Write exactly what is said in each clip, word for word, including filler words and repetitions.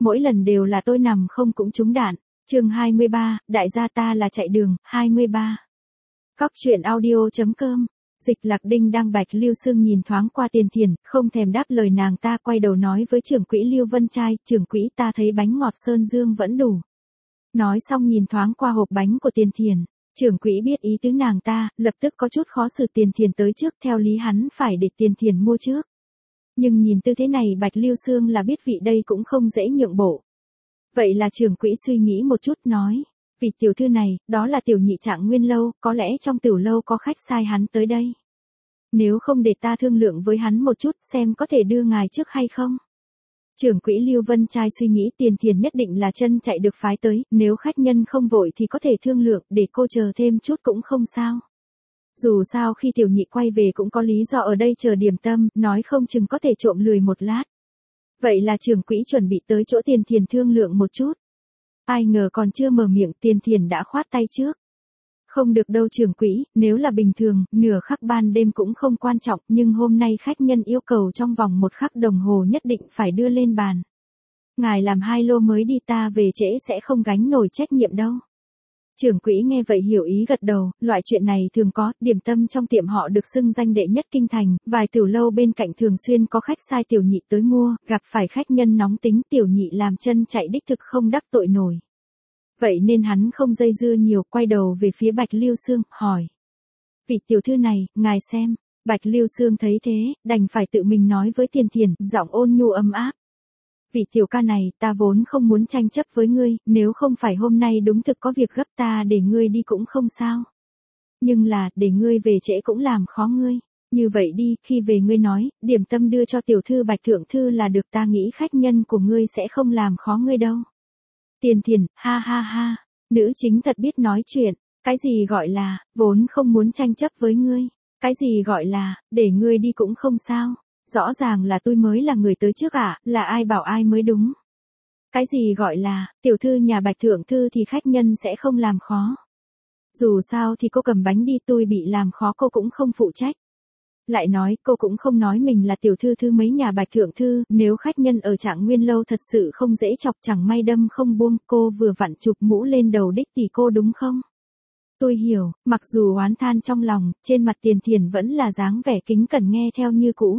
mỗi lần đều là tôi nằm không cũng trúng đạn. Chương hai mươi ba, đại gia ta là chạy đường, hai mươi ba. Cóc truyện audio.com. Dịch Lạc Đinh đang Bạch Lưu Sương nhìn thoáng qua Tiền Thiền, không thèm đáp lời nàng ta, quay đầu nói với trưởng quỹ Lưu Vân Trai, trưởng quỹ ta thấy bánh ngọt Sơn Dương vẫn đủ. Nói xong nhìn thoáng qua hộp bánh của Tiền Thiền, trưởng quỹ biết ý tứ nàng ta, lập tức có chút khó xử. Tiền Thiền tới trước, theo lý hắn phải để Tiền Thiền mua trước. Nhưng nhìn tư thế này Bạch Lưu Sương là biết vị đây cũng không dễ nhượng bộ. Vậy là trưởng quỹ suy nghĩ một chút nói, vị tiểu thư này, đó là tiểu nhị Trạng Nguyên lâu, có lẽ trong tiểu lâu có khách sai hắn tới đây. Nếu không để ta thương lượng với hắn một chút xem có thể đưa ngài trước hay không. Trưởng quỹ Lưu Vân Trai suy nghĩ Tiền Thiền nhất định là chân chạy được phái tới, nếu khách nhân không vội thì có thể thương lượng, để cô chờ thêm chút cũng không sao. Dù sao khi tiểu nhị quay về cũng có lý do ở đây chờ điểm tâm, nói không chừng có thể trộm lười một lát. Vậy là trưởng quỹ chuẩn bị tới chỗ Tiền Thiền thương lượng một chút. Ai ngờ còn chưa mở miệng Tiền Thiền đã khoát tay trước. Không được đâu trưởng quỹ, nếu là bình thường, nửa khắc ban đêm cũng không quan trọng, nhưng hôm nay khách nhân yêu cầu trong vòng một khắc đồng hồ nhất định phải đưa lên bàn. Ngài làm hai lô mới đi, ta về trễ sẽ không gánh nổi trách nhiệm đâu. Trưởng quỹ nghe vậy hiểu ý gật đầu, loại chuyện này thường có, điểm tâm trong tiệm họ được xưng danh đệ nhất kinh thành, vài tiểu lâu bên cạnh thường xuyên có khách sai tiểu nhị tới mua, gặp phải khách nhân nóng tính tiểu nhị làm chân chạy đích thực không đắc tội nổi. Vậy nên hắn không dây dưa nhiều, quay đầu về phía Bạch Lưu Sương, hỏi. Vị tiểu thư này, ngài xem. Bạch Lưu Sương thấy thế, đành phải tự mình nói với Tiền Thiền, giọng ôn nhu ấm áp. Vị tiểu ca này, ta vốn không muốn tranh chấp với ngươi, nếu không phải hôm nay đúng thực có việc gấp ta để ngươi đi cũng không sao. Nhưng là, để ngươi về trễ cũng làm khó ngươi. Như vậy đi, khi về ngươi nói, điểm tâm đưa cho tiểu thư Bạch Thượng Thư là được, ta nghĩ khách nhân của ngươi sẽ không làm khó ngươi đâu. Tiền Thiền, ha ha ha, nữ chính thật biết nói chuyện, cái gì gọi là, vốn không muốn tranh chấp với ngươi, cái gì gọi là, để ngươi đi cũng không sao, rõ ràng là tôi mới là người tới trước ạ, à, là ai bảo ai mới đúng. Cái gì gọi là, tiểu thư nhà Bạch Thượng Thư thì khách nhân sẽ không làm khó. Dù sao thì cô cầm bánh đi, tôi bị làm khó cô cũng không phụ trách. Lại nói, cô cũng không nói mình là tiểu thư thứ mấy nhà Bạch Thượng Thư, nếu khách nhân ở Trạng Nguyên lâu thật sự không dễ chọc chẳng may đâm không buông, cô vừa vặn chụp mũ lên đầu đích tỷ cô đúng không? Tôi hiểu, mặc dù oán than trong lòng, trên mặt Tiền Thiền vẫn là dáng vẻ kính cẩn nghe theo như cũ.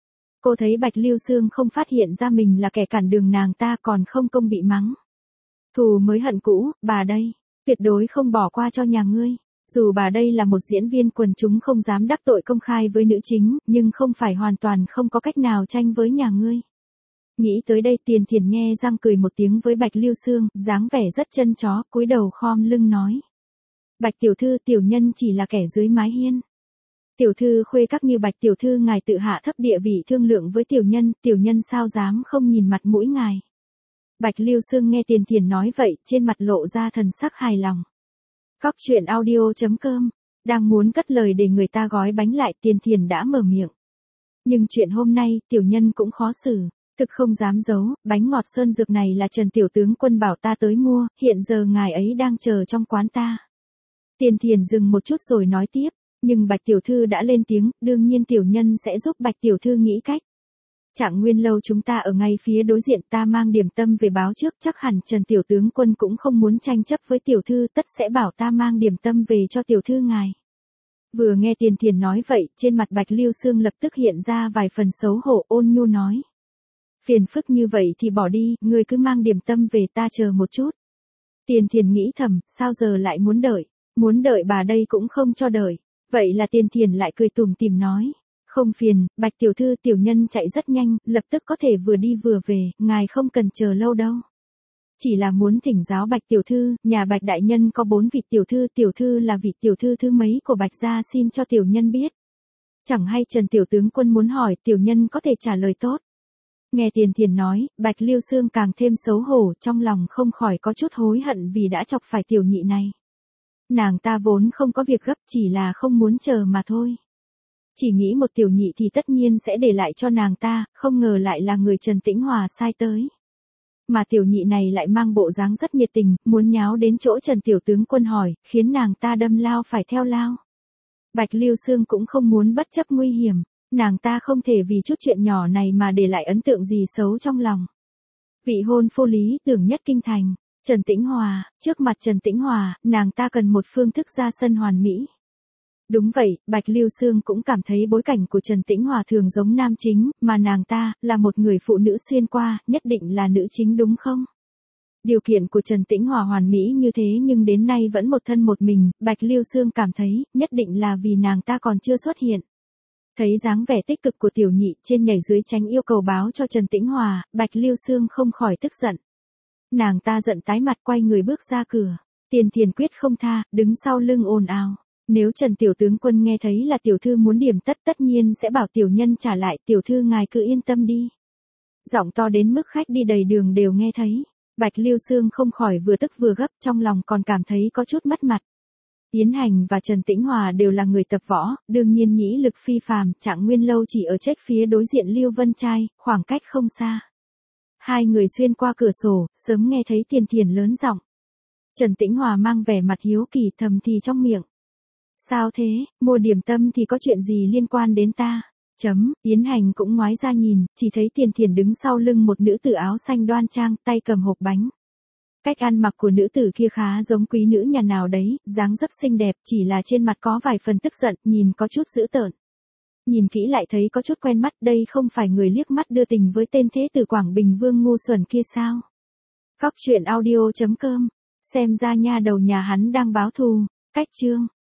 Cô thấy Bạch Lưu Sương không phát hiện ra mình là kẻ cản đường nàng ta còn không công bị mắng. Thù mới hận cũ, bà đây, tuyệt đối không bỏ qua cho nhà ngươi. Dù bà đây là một diễn viên quần chúng không dám đắc tội công khai với nữ chính, nhưng không phải hoàn toàn không có cách nào tranh với nhà ngươi. Nghĩ tới đây Tiền Thiền nhe răng cười một tiếng với Bạch Lưu Sương, dáng vẻ rất chân chó, cúi đầu khom lưng nói. Bạch tiểu thư, tiểu nhân chỉ là kẻ dưới mái hiên. Tiểu thư khuê các như Bạch tiểu thư ngài tự hạ thấp địa vị thương lượng với tiểu nhân, tiểu nhân sao dám không nhìn mặt mũi ngài. Bạch Lưu Sương nghe Tiền Thiền nói vậy, trên mặt lộ ra thần sắc hài lòng. Cóc truyện audio.com, đang muốn cất lời để người ta gói bánh lại, Tiền Thiền đã mở miệng. Nhưng chuyện hôm nay, tiểu nhân cũng khó xử, thực không dám giấu, bánh ngọt sơn dược này là Trần tiểu tướng quân bảo ta tới mua, hiện giờ ngài ấy đang chờ trong quán ta. Tiền Thiền dừng một chút rồi nói tiếp, nhưng Bạch tiểu thư đã lên tiếng, đương nhiên tiểu nhân sẽ giúp Bạch tiểu thư nghĩ cách. Trạng Nguyên lâu chúng ta ở ngay phía đối diện, ta mang điểm tâm về báo trước, chắc hẳn Trần tiểu tướng quân cũng không muốn tranh chấp với tiểu thư, tất sẽ bảo ta mang điểm tâm về cho tiểu thư ngài. Vừa nghe Tiền Thiền nói vậy, trên mặt Bạch Lưu Sương lập tức hiện ra vài phần xấu hổ, ôn nhu nói. Phiền phức như vậy thì bỏ đi, ngươi cứ mang điểm tâm về, ta chờ một chút. Tiền Thiền nghĩ thầm, sao giờ lại muốn đợi, muốn đợi bà đây cũng không cho đợi. Vậy là Tiền Thiền lại cười tủm tỉm nói. Không phiền, Bạch tiểu thư, tiểu nhân chạy rất nhanh, lập tức có thể vừa đi vừa về, ngài không cần chờ lâu đâu. Chỉ là muốn thỉnh giáo Bạch tiểu thư, nhà Bạch đại nhân có bốn vị tiểu thư, tiểu thư là vị tiểu thư thứ mấy của Bạch gia, xin cho tiểu nhân biết. Chẳng hay Trần tiểu tướng quân muốn hỏi, tiểu nhân có thể trả lời tốt. Nghe Tiền Thiền nói, Bạch Lưu Sương càng thêm xấu hổ, trong lòng không khỏi có chút hối hận vì đã chọc phải tiểu nhị này. Nàng ta vốn không có việc gấp, chỉ là không muốn chờ mà thôi. Chỉ nghĩ một tiểu nhị thì tất nhiên sẽ để lại cho nàng ta, không ngờ lại là người Trần Tĩnh Hòa sai tới. Mà tiểu nhị này lại mang bộ dáng rất nhiệt tình, muốn nháo đến chỗ Trần tiểu tướng quân hỏi, khiến nàng ta đâm lao phải theo lao. Bạch Lưu Sương cũng không muốn bất chấp nguy hiểm, nàng ta không thể vì chút chuyện nhỏ này mà để lại ấn tượng gì xấu trong lòng. Vị hôn phu lý tưởng nhất kinh thành. Trần Tĩnh Hòa, trước mặt Trần Tĩnh Hòa, nàng ta cần một phương thức ra sân hoàn mỹ. Đúng vậy, Bạch Lưu Sương cũng cảm thấy bối cảnh của Trần Tĩnh Hòa thường giống nam chính, mà nàng ta, là một người phụ nữ xuyên qua, nhất định là nữ chính đúng không? Điều kiện của Trần Tĩnh Hòa hoàn mỹ như thế nhưng đến nay vẫn một thân một mình, Bạch Lưu Sương cảm thấy, nhất định là vì nàng ta còn chưa xuất hiện. Thấy dáng vẻ tích cực của tiểu nhị trên nhảy dưới tránh yêu cầu báo cho Trần Tĩnh Hòa, Bạch Lưu Sương không khỏi tức giận. Nàng ta giận tái mặt quay người bước ra cửa. Tiền Thiền quyết không tha, đứng sau lưng ồn ào. Nếu Trần Tiểu Tướng Quân nghe thấy là tiểu thư muốn điểm tất tất nhiên sẽ bảo tiểu nhân trả lại, tiểu thư ngài cứ yên tâm đi. Giọng to đến mức khách đi đầy đường đều nghe thấy. Bạch Lưu Sương không khỏi vừa tức vừa gấp, trong lòng còn cảm thấy có chút mất mặt. Yến Hành và Trần Tĩnh Hòa đều là người tập võ, đương nhiên nhĩ lực phi phàm, Trạng Nguyên Lâu chỉ ở chết phía đối diện Lưu Vân Trai, khoảng cách không xa. Hai người xuyên qua cửa sổ, sớm nghe thấy Tiền Thiền lớn giọng. Trần Tĩnh Hòa mang vẻ mặt hiếu kỳ thầm thì trong miệng. Sao thế, mua điểm tâm thì có chuyện gì liên quan đến ta? Chấm, Yến Hành cũng ngoái ra nhìn, chỉ thấy Tiền Thiền đứng sau lưng một nữ tử áo xanh đoan trang, tay cầm hộp bánh. Cách ăn mặc của nữ tử kia khá giống quý nữ nhà nào đấy, dáng dấp xinh đẹp, chỉ là trên mặt có vài phần tức giận, nhìn có chút dữ tợn. Nhìn kỹ lại thấy có chút quen mắt, đây không phải người liếc mắt đưa tình với tên thế tử Quảng Bình Vương ngu xuẩn kia sao? Cóc truyện audio chấm com, xem ra nha đầu nhà hắn đang báo thù, cách chương.